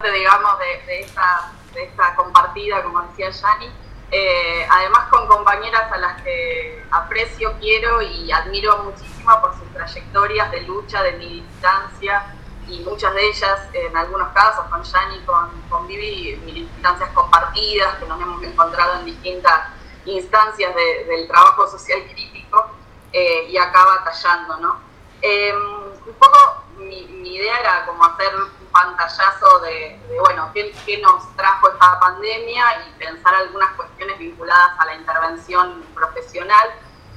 parte, digamos, de esta compartida, como decía Yani, además con compañeras a las que aprecio, quiero y admiro muchísimo por sus trayectorias de lucha, de militancia, y muchas de ellas, en algunos casos, con Yani, con Vivi, militancias compartidas, que nos hemos encontrado en distintas instancias del trabajo social crítico, y acá batallando, ¿no? Un poco mi idea era como hacer un pantallazo de bueno, qué nos trajo esta pandemia y pensar algunas cuestiones vinculadas a la intervención profesional.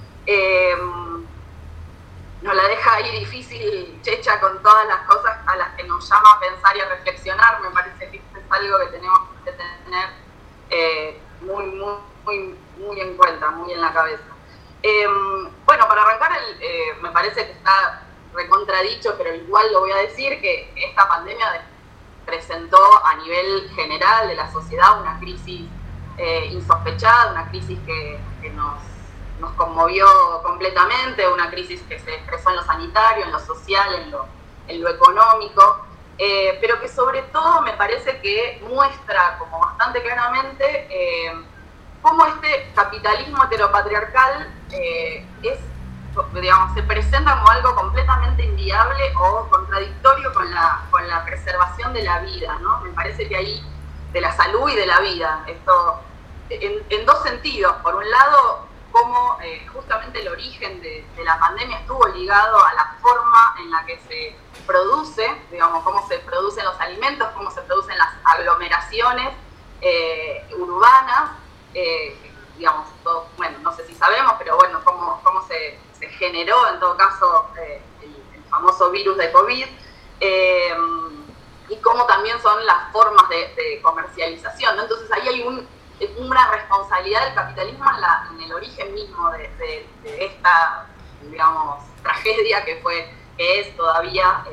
Nos la deja ahí difícil Checha con todas las cosas a las que nos llama a pensar y a reflexionar. Me parece que esto es algo que tenemos que tener muy en cuenta, muy en la cabeza. Bueno, para arrancar, me parece que está recontradicho, pero igual lo voy a decir, que esta pandemia presentó a nivel general de la sociedad una crisis insospechada, una crisis que nos conmovió completamente, una crisis que se expresó en lo sanitario, en lo social, en lo económico, pero que sobre todo me parece que muestra como bastante claramente cómo este capitalismo heteropatriarcal se presenta como algo completamente inviable o contradictorio con la preservación de la vida, ¿no? Me parece que ahí, de la salud y de la vida, esto en dos sentidos. Por un lado, cómo justamente el origen de la pandemia estuvo ligado a la forma en la que se produce, digamos, cómo se producen los alimentos, cómo se producen las aglomeraciones urbanas, digamos, todo, bueno, no sé si sabemos, pero bueno, cómo se generó en todo caso el famoso virus de COVID, y cómo también son las formas de comercialización, ¿no? Entonces ahí hay una responsabilidad del capitalismo en el origen mismo de esta, digamos, tragedia que es todavía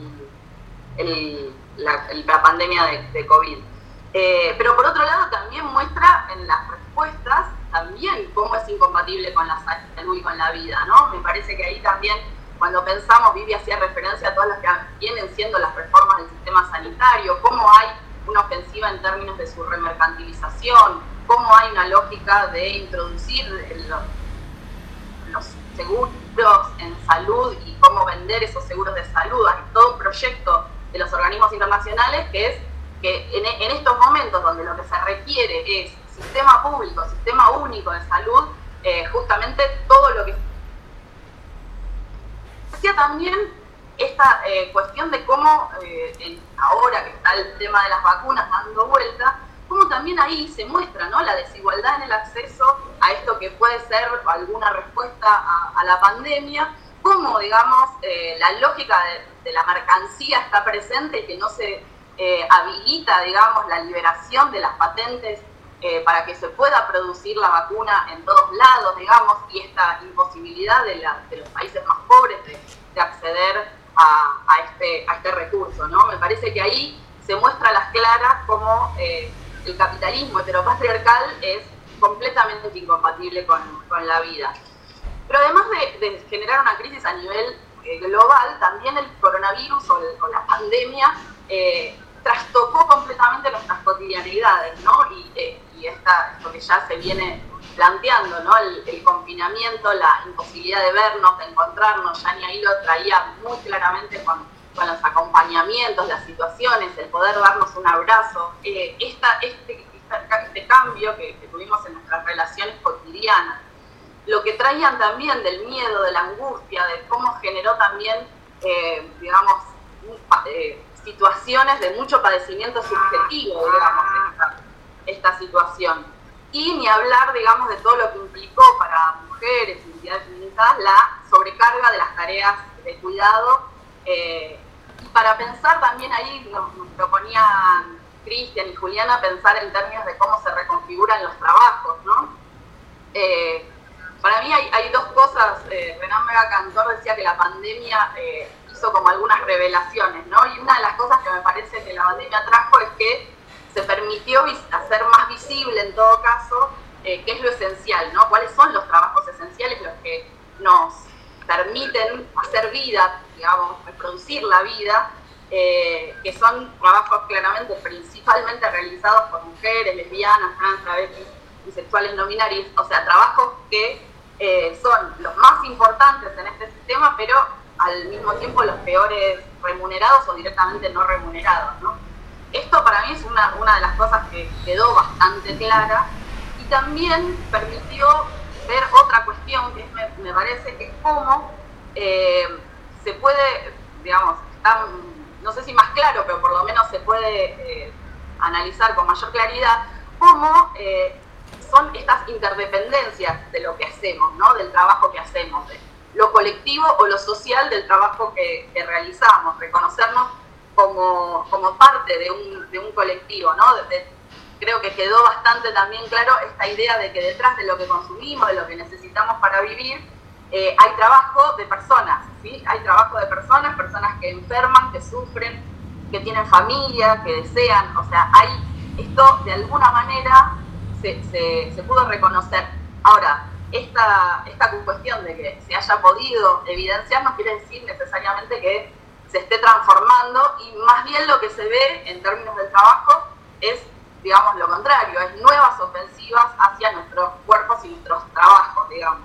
la pandemia de COVID. Pero por otro lado también muestra en las respuestas también cómo es incompatible con la salud y con la vida, ¿no? Me parece que ahí también, cuando pensamos, Vivi hacía referencia a todas las que vienen siendo las reformas del sistema sanitario, cómo hay una ofensiva en términos de su remercantilización, cómo hay una lógica de introducir los seguros en salud y cómo vender esos seguros de salud. Hay todo un proyecto de los organismos internacionales que es que en estos momentos donde lo que se requiere es sistema público, sistema único de salud, justamente todo lo que decía también esta cuestión de cómo ahora que está el tema de las vacunas dando vuelta, cómo también ahí se muestra, ¿no?, la desigualdad en el acceso a esto que puede ser alguna respuesta a la pandemia, cómo, digamos, la lógica de la mercancía está presente y que no se habilita, digamos, la liberación de las patentes para que se pueda producir la vacuna en todos lados, digamos, y esta imposibilidad de los países más pobres de acceder a este recurso, ¿no? Me parece que ahí se muestra a las claras cómo el capitalismo heteropatriarcal es completamente incompatible con la vida. Pero además de generar una crisis a nivel global, también el coronavirus o la pandemia trastocó completamente nuestras cotidianidades, ¿no? Y esto que ya se viene planteando, ¿no? El confinamiento, la imposibilidad de vernos, de encontrarnos. Yani ahí lo traía muy claramente con los acompañamientos, las situaciones, el poder darnos un abrazo. Este cambio que tuvimos en nuestras relaciones cotidianas, lo que traían también del miedo, de la angustia, de cómo generó también, digamos, situaciones de mucho padecimiento subjetivo, digamos, esta situación. Y ni hablar, digamos, de todo lo que implicó para mujeres y entidades feminizadas la sobrecarga de las tareas de cuidado. Y para pensar también ahí, nos proponían Cristian y Juliana pensar en términos de cómo se reconfiguran los trabajos, ¿no? Para mí hay dos cosas. Renan Vega Cantor decía que la pandemia hizo como algunas revelaciones, ¿no? Y una de las cosas que me parece que la pandemia trajo es que se permitió hacer más visible, en todo caso, qué es lo esencial, ¿no? Cuáles son los trabajos esenciales, los que nos permiten hacer vida, digamos, reproducir la vida, que son trabajos claramente principalmente realizados por mujeres, lesbianas, trans, travestis, bisexuales, no binarias, o sea, trabajos que son los más importantes en este sistema, pero al mismo tiempo los peores remunerados o directamente no remunerados, ¿no? Esto para mí es una de las cosas que quedó bastante clara y también permitió ver otra cuestión que me parece que es cómo se puede, digamos, no sé si más claro, pero por lo menos se puede analizar con mayor claridad cómo son estas interdependencias de lo que hacemos, ¿no? Del trabajo que hacemos, de lo colectivo o lo social del trabajo que realizamos, reconocernos como parte de un colectivo, ¿no? Creo que quedó bastante también claro esta idea de que detrás de lo que consumimos, de lo que necesitamos para vivir, hay trabajo de personas, ¿sí? Hay trabajo de personas que enferman, que sufren, que tienen familia, que desean, o sea, esto de alguna manera se pudo reconocer. Ahora, esta cuestión de que se haya podido evidenciar no quiere decir necesariamente que se esté transformando, y más bien lo que se ve en términos del trabajo es, digamos, lo contrario, es nuevas ofensivas hacia nuestros cuerpos y nuestros trabajos, digamos.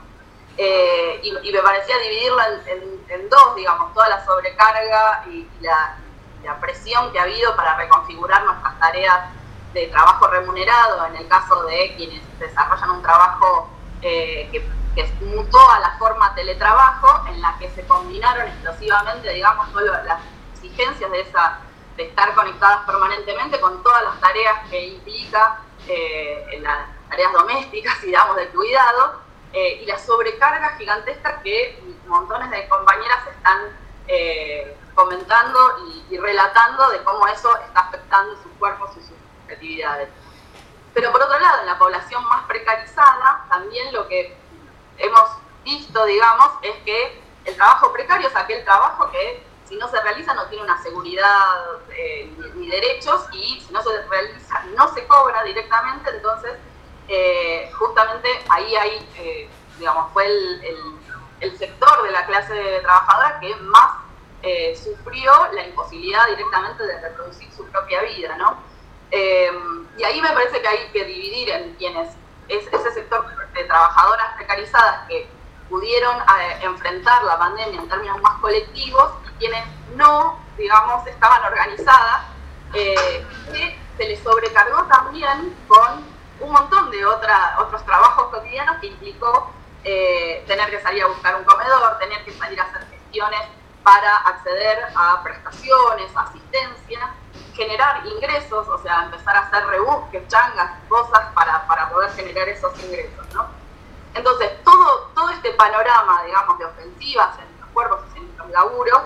Y me parecía dividirla en dos, digamos, toda la sobrecarga y la presión que ha habido para reconfigurar nuestras tareas de trabajo remunerado, en el caso de quienes desarrollan un trabajo que mutó a la forma teletrabajo, en la que se combinaron explosivamente, digamos, todas las exigencias de estar conectadas permanentemente con todas las tareas que implica las tareas domésticas, digamos, de cuidado, y la sobrecarga gigantesca que montones de compañeras están comentando y relatando de cómo eso está afectando sus cuerpos y sus actividades. Pero por otro lado, en la población más precarizada, también lo que hemos visto, digamos, es que el trabajo precario es aquel trabajo que si no se realiza no tiene una seguridad ni derechos, y si no se realiza no se cobra directamente. Entonces justamente ahí hay, digamos, fue el sector de la clase trabajadora que más sufrió la imposibilidad directamente de reproducir su propia vida, ¿no? Y ahí me parece que hay que dividir en quienes es ese sector de trabajadoras precarizadas que pudieron enfrentar la pandemia en términos más colectivos, y quienes no, digamos, estaban organizadas, que se les sobrecargó también con un montón de otros trabajos cotidianos que implicó tener que salir a buscar un comedor, tener que salir a hacer gestiones para acceder a prestaciones, asistencia, generar ingresos, o sea, empezar a hacer rebusques, changas, cosas para poder generar esos ingresos, ¿no? Entonces, todo este panorama, digamos, de ofensivas en los cuerpos y en los laburos,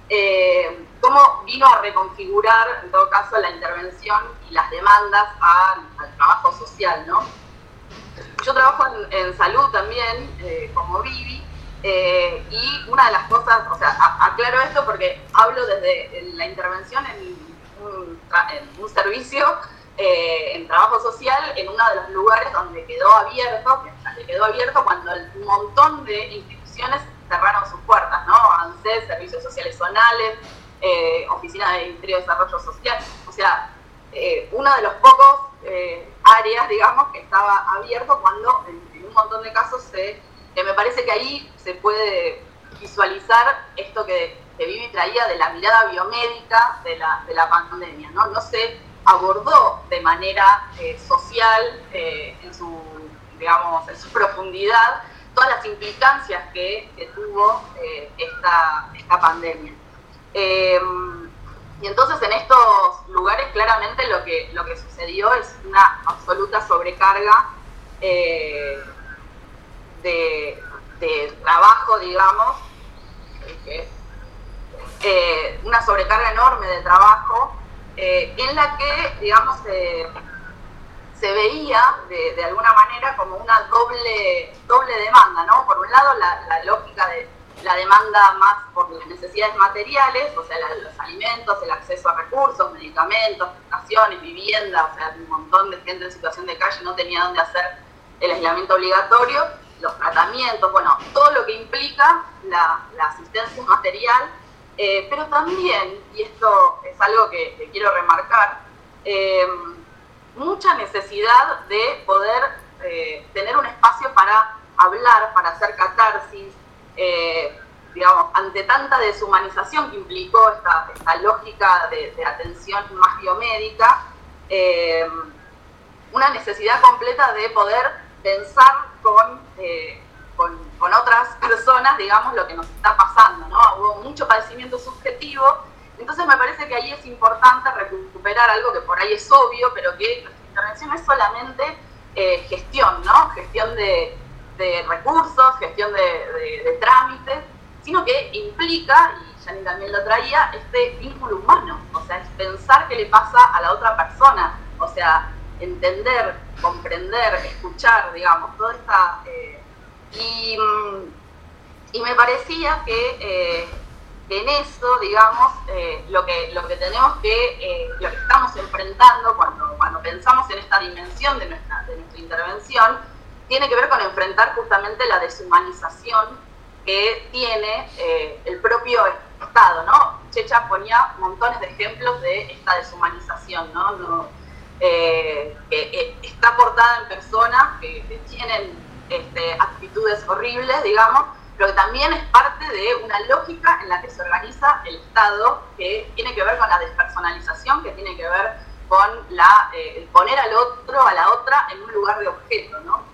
cómo vino a reconfigurar, en todo caso, la intervención y las demandas al trabajo social, ¿no? Yo trabajo en salud también, como Vivi, y una de las cosas, o sea, aclaro esto porque hablo desde la intervención en un servicio, en trabajo social, en uno de los lugares donde quedó abierto cuando un montón de instituciones cerraron sus puertas, ¿no? ANSES, Servicios Sociales Zonales, Oficina de Ministerio de Desarrollo Social, o sea, uno de los pocos áreas, digamos, que estaba abierto cuando en un montón de casos que me parece que ahí se puede visualizar esto que Vivi traía de la mirada biomédica de la pandemia, ¿no? No se abordó de manera social, en su profundidad, todas las implicancias que tuvo esta pandemia. Y entonces en estos lugares claramente lo que sucedió es una absoluta sobrecarga de trabajo, digamos, una sobrecarga enorme de trabajo, en la que, digamos, se veía de alguna manera como una doble demanda, ¿no? Por un lado, la lógica de la demanda más por las necesidades materiales, o sea, los alimentos, el acceso a recursos, medicamentos, prestaciones, vivienda, o sea, un montón de gente en situación de calle no tenía dónde hacer el aislamiento obligatorio, los tratamientos, bueno, todo lo que implica la asistencia material, pero también, y esto es algo que quiero remarcar, mucha necesidad de poder tener un espacio para hablar, para hacer catarsis, digamos, ante tanta deshumanización que implicó esta lógica de atención más biomédica, una necesidad completa de poder pensar con otras personas, digamos, lo que nos está pasando, ¿no? Hubo mucho padecimiento subjetivo, entonces me parece que ahí es importante recuperar algo que por ahí es obvio, pero que nuestra intervención no es solamente gestión, ¿no? Gestión de recursos, gestión de trámites, sino que implica, y Janine también lo traía, este vínculo humano, o sea, es pensar qué le pasa a la otra persona, o sea, entender, comprender, escuchar, digamos, toda esta... y me parecía que en eso, digamos, lo que tenemos lo que estamos enfrentando cuando pensamos en esta dimensión de nuestra intervención, tiene que ver con enfrentar justamente la deshumanización que tiene el propio Estado, ¿no? Checha ponía montones de ejemplos de esta deshumanización, ¿no? Que está aportada en personas que tienen actitudes horribles, digamos, pero que también es parte de una lógica en la que se organiza el Estado, que tiene que ver con la despersonalización, que tiene que ver con el poner al otro, a la otra, en un lugar de objeto, ¿no?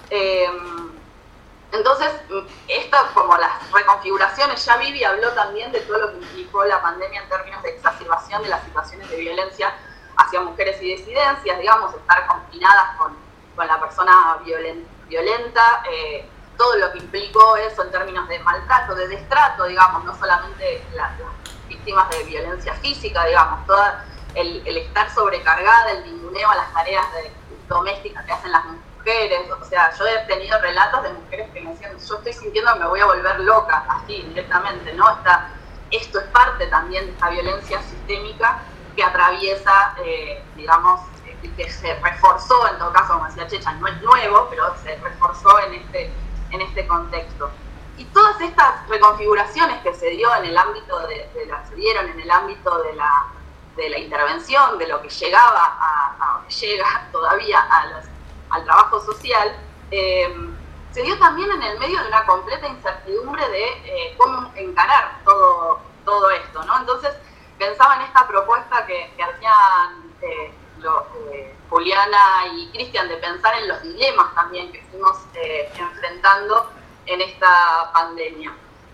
Entonces, como las reconfiguraciones, ya Vivi habló también de todo lo que implicó la pandemia en términos de exacerbación de las situaciones de violencia hacia mujeres y disidencias, digamos, estar confinadas con la persona violenta, todo lo que implicó eso en términos de maltrato, de destrato, digamos, no solamente las víctimas de violencia física, digamos, todo el estar sobrecargada, el ninguneo a las tareas domésticas que hacen las mujeres. O sea, yo he tenido relatos de mujeres que me decían, yo estoy sintiendo que me voy a volver loca, así directamente, ¿no? Esto es parte también de esta violencia sistémica que atraviesa, digamos, que se reforzó, en todo caso, como decía Checha, no es nuevo, pero se reforzó en este contexto. Y todas estas reconfiguraciones que se dio en el ámbito se dieron en el ámbito de la intervención, de lo que llegaba llega todavía al trabajo social, se dio también en el medio de una completa incertidumbre de cómo encarar todo esto, ¿no? Entonces pensaba en esta propuesta que hacían Juliana y Cristian, de pensar en los dilemas también que fuimos enfrentando en esta pandemia.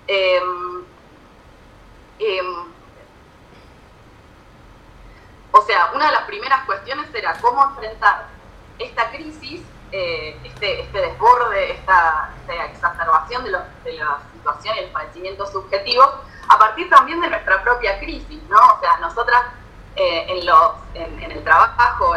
O sea, una de las primeras cuestiones era cómo enfrentar esta crisis, este desborde, esta exacerbación de la situación y el padecimiento subjetivo, a partir también de nuestra propia crisis, ¿no? O sea, nosotras en el trabajo,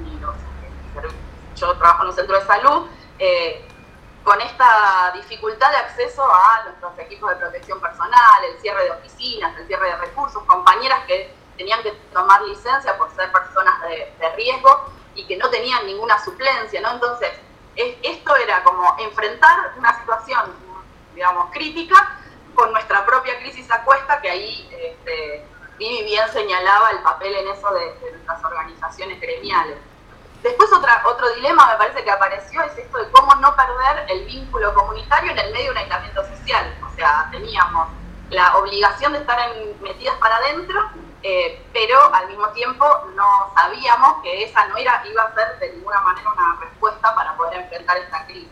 yo trabajo en un centro de salud, con esta dificultad de acceso a nuestros equipos de protección personal, el cierre de oficinas, el cierre de recursos, compañeras que tenían que tomar licencia por ser personas de riesgo y que no tenían ninguna suplencia, ¿no? Entonces, esto era como enfrentar una situación, digamos, crítica con nuestra propia crisis a cuesta, que ahí Vivi bien señalaba el papel en eso de nuestras organizaciones gremiales. Después otro dilema me parece que apareció es esto de cómo no perder el vínculo comunitario en el medio de un aislamiento social. O sea, teníamos la obligación de estar metidas para adentro, pero al mismo tiempo no sabíamos que esa no iba a ser de ninguna manera una respuesta para poder enfrentar esta crisis.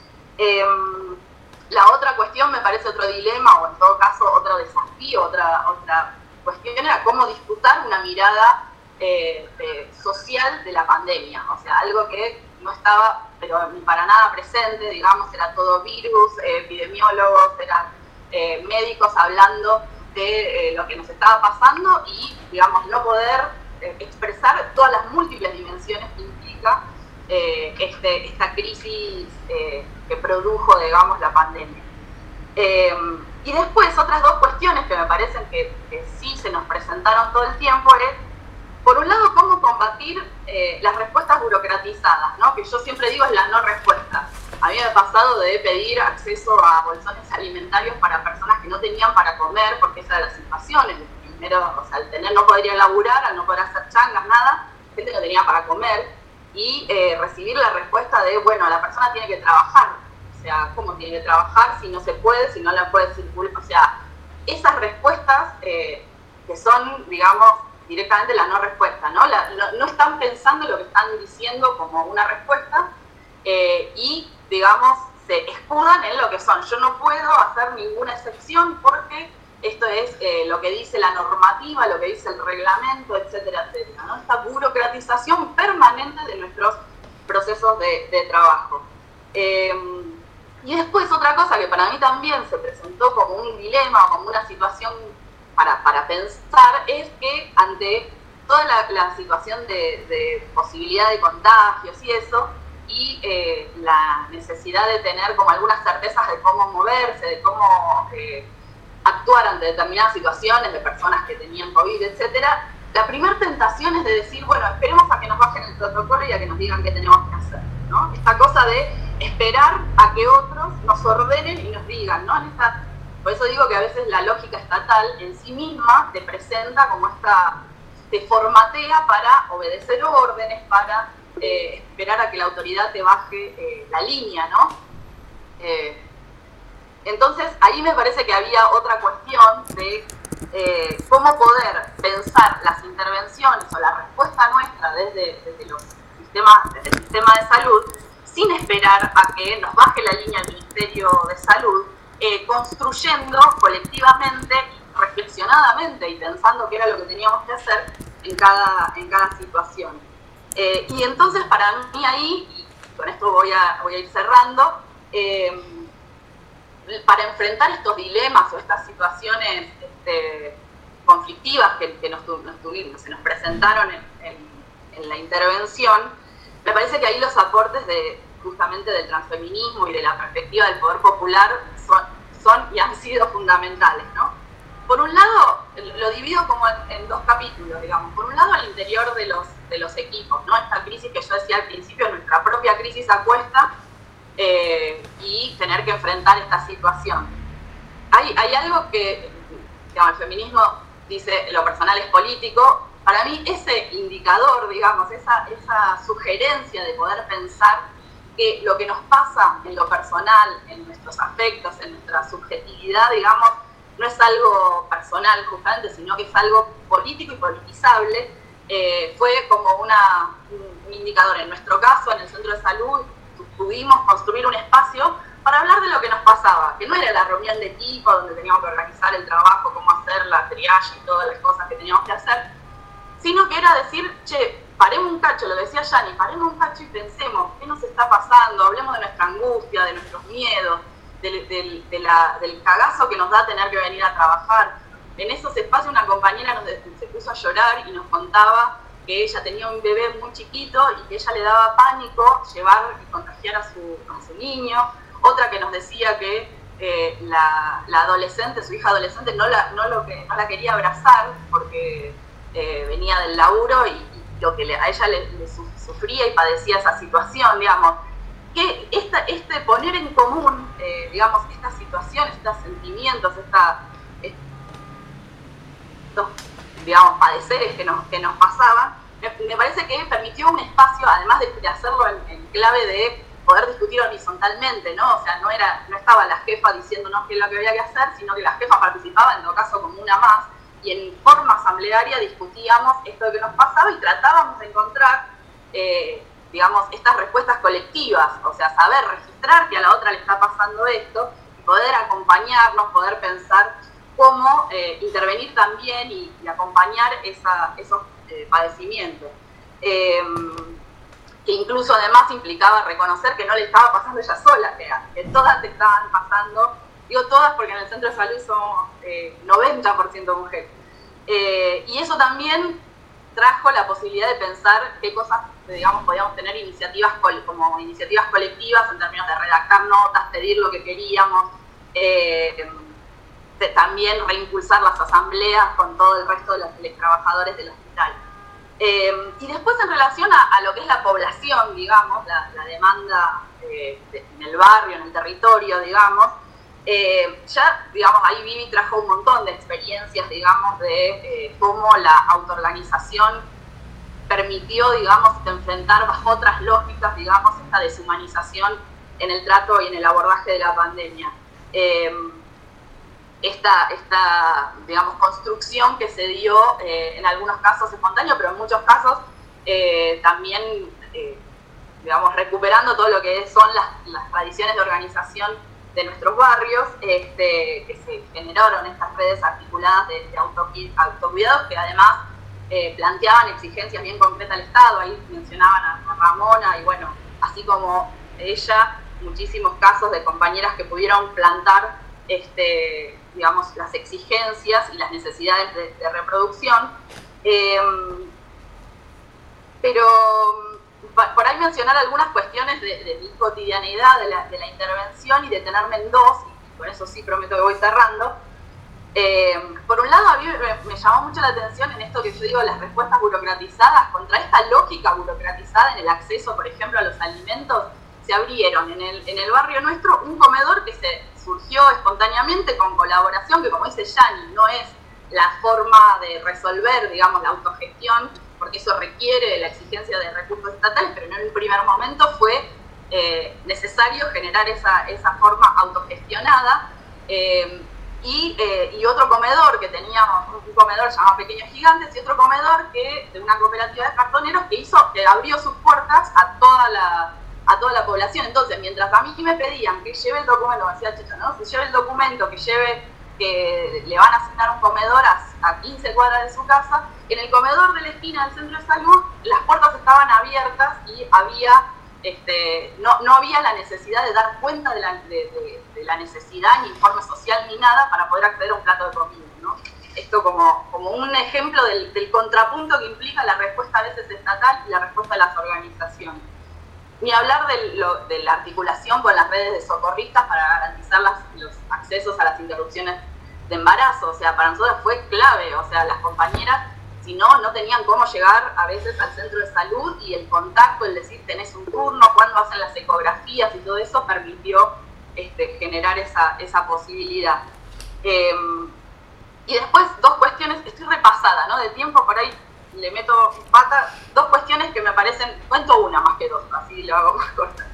La otra cuestión me parece otro dilema, o en todo caso otro desafío, otra cuestión era cómo disputar una mirada social de la pandemia, o sea, algo que no estaba pero ni para nada presente, digamos, era todo virus, epidemiólogos, eran médicos hablando de lo que nos estaba pasando y, digamos, no poder expresar todas las múltiples dimensiones que implica esta crisis que produjo, digamos, la pandemia. Y después otras dos cuestiones que me parecen que sí se nos presentaron todo el tiempo es, por un lado, cómo combatir las respuestas burocratizadas, ¿no? Que yo siempre digo es la no respuesta. A mí me ha pasado de pedir acceso a bolsones alimentarios para personas que no tenían para comer, porque esa era la situación, primero, o sea, al tener no poder ir a laburar, al no poder hacer changas, nada, gente no tenía para comer, y recibir la respuesta de, bueno, la persona tiene que trabajar, o sea, ¿cómo tiene que trabajar si no se puede, si no la puede circular? O sea, esas respuestas que son, digamos, directamente la no respuesta, ¿no? No están pensando lo que están diciendo como una respuesta y, digamos, se escudan en lo que son. Yo no puedo hacer ninguna excepción porque esto es lo que dice la normativa, lo que dice el reglamento, etcétera, etcétera, ¿no? Esta burocratización permanente de nuestros procesos de trabajo. Y después otra cosa que para mí también se presentó como un dilema, como una situación para pensar, es que ante toda la situación de posibilidad de contagios y eso, y la necesidad de tener como algunas certezas de cómo moverse, de cómo actuar ante determinadas situaciones de personas que tenían COVID, etcétera, la primera tentación es de decir, bueno, esperemos a que nos bajen el protocolo y a que nos digan qué tenemos que hacer, ¿no? Esta cosa de esperar a que otros nos ordenen y nos digan, ¿no? Por eso digo que a veces la lógica estatal en sí misma te presenta como te formatea para obedecer órdenes, para esperar a que la autoridad te baje la línea, ¿no? Entonces, ahí me parece que había otra cuestión de cómo poder pensar las intervenciones o la respuesta nuestra desde el sistema de salud, sin esperar a que nos baje la línea el Ministerio de Salud, construyendo colectivamente, reflexionadamente y pensando qué era lo que teníamos que hacer en cada situación. Y entonces para mí ahí, y con esto voy a ir cerrando, para enfrentar estos dilemas o estas situaciones conflictivas que se nos presentaron en la intervención, me parece que ahí los aportes justamente del transfeminismo y de la perspectiva del poder popular son y han sido fundamentales, ¿no? Por un lado, lo divido como en dos capítulos, digamos. Por un lado, al interior de los equipos, ¿no? Esta crisis que yo decía al principio, nuestra propia crisis a cuesta, y tener que enfrentar esta situación. Hay algo que, digamos, el feminismo dice, lo personal es político. Para mí ese indicador, digamos, esa sugerencia de poder pensar que lo que nos pasa en lo personal, en nuestros afectos, en nuestra subjetividad, digamos, no es algo personal justamente, sino que es algo político y politizable, fue como un indicador. En nuestro caso, en el centro de salud, pudimos construir un espacio para hablar de lo que nos pasaba, que no era la reunión de equipo donde teníamos que organizar el trabajo, cómo hacer la triage y todas las cosas que teníamos que hacer, sino que era decir, che, paremos un cacho, lo decía Yani, paremos un cacho y pensemos qué nos está pasando, hablemos de nuestra angustia, de nuestros miedos, del cagazo que nos da tener que venir a trabajar. En esos espacios una compañera se puso a llorar y nos contaba que ella tenía un bebé muy chiquito y que ella le daba pánico llevar y contagiar a su niño. Otra que nos decía que la adolescente, su hija adolescente, no la quería abrazar porque venía del laburo y lo que a ella le sufría y padecía esa situación, digamos. Que poner en común, digamos, estas situaciones, estos sentimientos, estos, digamos, padeceres que nos pasaban, me parece que permitió un espacio, además de hacerlo en clave de poder discutir horizontalmente, ¿no? O sea, no estaba la jefa diciéndonos qué es lo que había que hacer, sino que la jefa participaba, en todo caso, como una más, y en forma asamblearia discutíamos esto que nos pasaba y tratábamos de encontrar, digamos, estas respuestas colectivas, o sea, saber registrar que a la otra le está pasando esto, y poder acompañarnos, poder pensar cómo intervenir también y acompañar esos padecimientos. Que incluso además implicaba reconocer que no le estaba pasando ella sola, que todas te estaban pasando, digo todas porque en el centro de salud somos 90% mujeres. Y eso también trajo la posibilidad de pensar qué cosas, digamos, podíamos tener como iniciativas colectivas en términos de redactar notas, pedir lo que queríamos, también reimpulsar las asambleas con todo el resto de los trabajadores del hospital. Y después en relación a lo que es la población, digamos, la demanda en el barrio, en el territorio, digamos, Ya, digamos, ahí Vivi trajo un montón de experiencias, digamos, de cómo la autoorganización permitió, digamos, enfrentar bajo otras lógicas, digamos, esta deshumanización en el trato y en el abordaje de la pandemia. Esta, digamos, construcción que se dio en algunos casos espontáneo, pero en muchos casos también, digamos, recuperando todo lo que son las tradiciones de organización de nuestros barrios, que se generaron estas redes articuladas de autocuidados que además planteaban exigencias bien concretas al Estado. Ahí mencionaban a Ramona y bueno, así como ella, muchísimos casos de compañeras que pudieron plantar digamos, las exigencias y las necesidades de reproducción. Pero por ahí mencionar algunas cuestiones de mi cotidianidad, de la intervención y detenerme en dos, y con eso sí prometo que voy cerrando. Por un lado, a mí me llamó mucho la atención en esto que yo digo, las respuestas burocratizadas, contra esta lógica burocratizada en el acceso, por ejemplo, a los alimentos. Se abrieron en el barrio nuestro un comedor que se surgió espontáneamente con colaboración, que como dice Yani, no es la forma de resolver, digamos, la autogestión, porque eso requiere la exigencia de recursos estatales, pero en un primer momento fue necesario generar esa forma autogestionada. Y otro comedor que teníamos, un comedor llamado Pequeños Gigantes, y otro comedor de una cooperativa de cartoneros que abrió sus puertas a toda la población. Entonces, mientras a mí me pedían que lleve el documento, me decía Checha, ¿no? Si lleve el documento, que le van a asignar un comedor a 15 cuadras de su casa, en el comedor de la esquina del centro de salud las puertas estaban abiertas y había no había la necesidad de dar cuenta de la necesidad, ni informe social ni nada, para poder acceder a un plato de comida, ¿no? Esto como un ejemplo del contrapunto que implica la respuesta a veces estatal y la respuesta de las organizaciones. Ni hablar de la articulación con las redes de socorristas para garantizar los accesos a las interrupciones de embarazo. O sea, para nosotros fue clave. O sea, las compañeras, si no tenían cómo llegar a veces al centro de salud, y el contacto, el decir tenés un turno, cuándo hacen las ecografías y todo eso permitió generar esa posibilidad. Y después dos cuestiones, estoy repasada, ¿no? De tiempo, por ahí le meto pata, dos cuestiones que me parecen, cuento una más que dos, así lo hago más corta.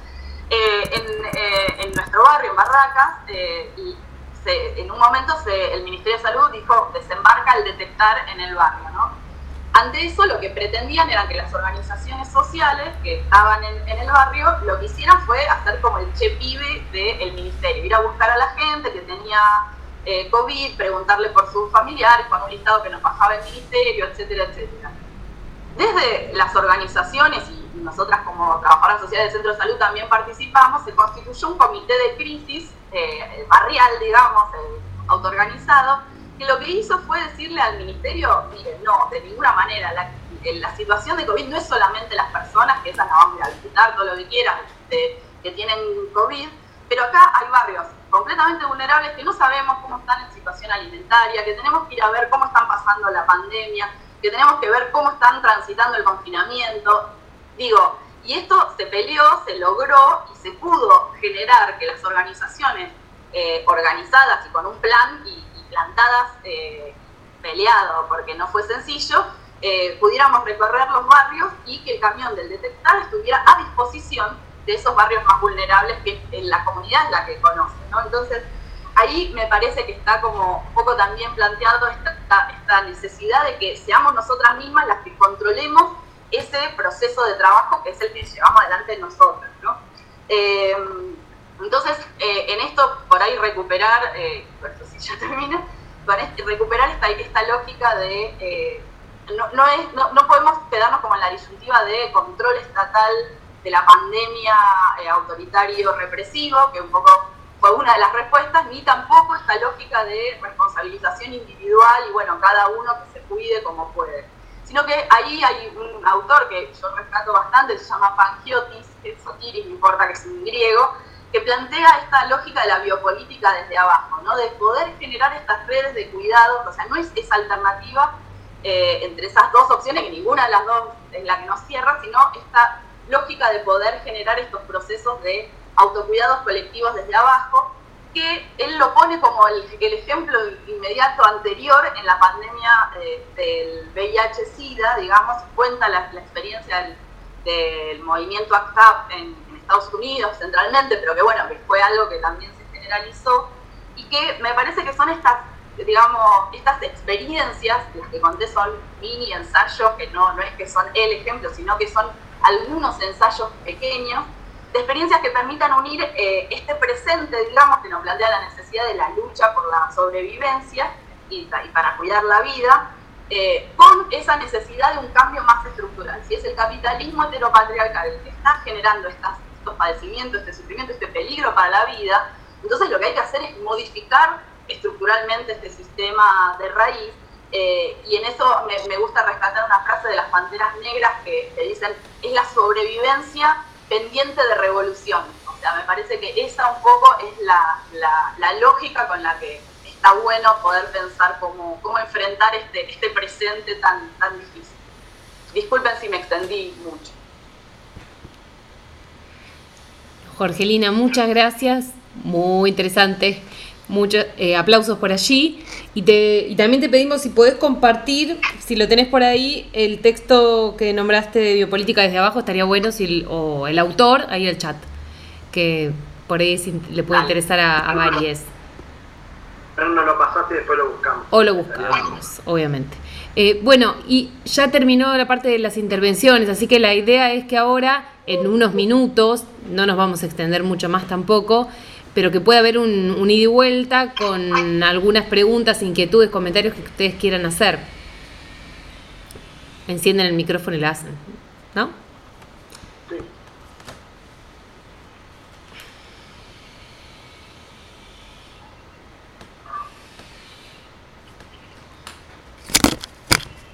En nuestro barrio, en Barracas, en un momento el Ministerio de Salud dijo, desembarca el detectar en el barrio, ¿no? Ante eso, lo que pretendían era que las organizaciones sociales que estaban en el barrio lo que hicieran fue hacer como el che-pibe del ministerio, ir a buscar a la gente que tenía COVID, preguntarle por sus familiares con un listado que nos bajaba el ministerio, etcétera, etcétera. Desde las organizaciones, y nosotras como trabajadoras sociales del Centro de Salud también participamos, se constituyó un comité de crisis barrial, digamos, autoorganizado, que lo que hizo fue decirle al ministerio, miren, no, de ninguna manera, la situación de COVID no es solamente las personas, que esas las vamos a visitar, todo lo que quieran, que tienen COVID, pero acá hay barrios completamente vulnerables que no sabemos cómo están en situación alimentaria, que tenemos que ir a ver cómo están pasando la pandemia, que tenemos que ver cómo están transitando el confinamiento. Digo, y esto se peleó, se logró y se pudo generar que las organizaciones organizadas y con un plan y plantadas, peleado, porque no fue sencillo, pudiéramos recorrer los barrios y que el camión del detectar estuviera a disposición de esos barrios más vulnerables que en la comunidad es la que conoce, ¿no? Entonces, ahí me parece que está como un poco también planteado esta necesidad de que seamos nosotras mismas las que controlemos ese proceso de trabajo que es el que llevamos adelante nosotras, ¿no? Entonces, en esto, por ahí recuperar, por eso sí ya termina, recuperar esta lógica de, no podemos quedarnos como en la disyuntiva de control estatal de la pandemia autoritario represivo, que un poco fue una de las respuestas, ni tampoco esta lógica de responsabilización individual y bueno, cada uno que se cuide como puede. Sino que ahí hay un autor que yo rescato bastante, se llama Pangiotis, que es Sotiris, no importa que es un griego, que plantea esta lógica de la biopolítica desde abajo, ¿no? De poder generar estas redes de cuidados. O sea, no es esa alternativa entre esas dos opciones, que ninguna de las dos es la que nos cierra, sino esta lógica de poder generar estos procesos de autocuidados colectivos desde abajo, que él lo pone como el ejemplo inmediato anterior en la pandemia del VIH-Sida, digamos, cuenta la experiencia del movimiento ACT UP en Estados Unidos centralmente, pero que bueno, que fue algo que también se generalizó, y que me parece que son estas, digamos, estas experiencias, las que conté son mini ensayos, que no es que son el ejemplo, sino que son algunos ensayos pequeños, de experiencias que permitan unir este presente, digamos, que nos plantea la necesidad de la lucha por la sobrevivencia y para cuidar la vida, con esa necesidad de un cambio más estructural. Si es el capitalismo heteropatriarcal el que está generando estos padecimientos, este sufrimiento, este peligro para la vida, entonces lo que hay que hacer es modificar estructuralmente este sistema de raíz, y en eso me gusta rescatar una frase de las Panteras Negras que dicen, es la sobrevivencia pendiente de revolución. O sea, me parece que esa un poco es la lógica con la que está bueno poder pensar cómo enfrentar este presente tan difícil. Disculpen si me extendí mucho. Jorgelina, muchas gracias, muy interesante, muchos aplausos por allí, y también te pedimos si podés compartir, si lo tenés por ahí, el texto que nombraste de Biopolítica desde abajo, estaría bueno, o el autor, ahí en el chat, que por ahí le puede interesar a varios. Pero no lo pasaste y después lo buscamos. O lo buscamos, obviamente. Bueno, y ya terminó la parte de las intervenciones, así que la idea es que ahora, en unos minutos, no nos vamos a extender mucho más tampoco, pero que pueda haber un ida y vuelta con algunas preguntas, inquietudes, comentarios que ustedes quieran hacer. Encienden el micrófono y lo hacen, ¿no?